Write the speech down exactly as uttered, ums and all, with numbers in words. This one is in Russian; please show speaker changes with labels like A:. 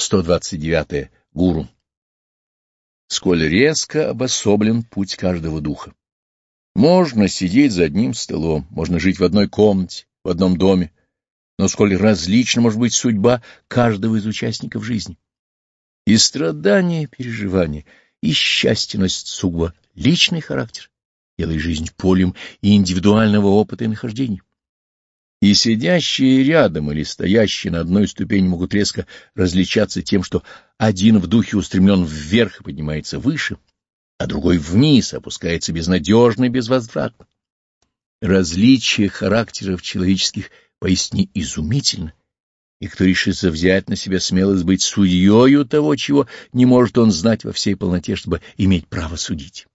A: сто двадцать девятое. Гуру. Сколь резко обособлен путь каждого духа. Можно сидеть за одним столом, можно жить в одной комнате, в одном доме, но сколь различна может быть судьба каждого из участников жизни. И страдания, переживания, и счастье носят сугубо личный характер, делая жизнь полем и индивидуального опыта и нахождений. И сидящие рядом или стоящие на одной ступени могут резко различаться тем, что один в духе устремлен вверх и поднимается выше, а другой вниз опускается безнадежно и безвозвратно. Различие характеров человеческих поистине изумительно, и кто решится взять на себя смелость быть судьею того, чего не может он знать во всей полноте, чтобы иметь право судить.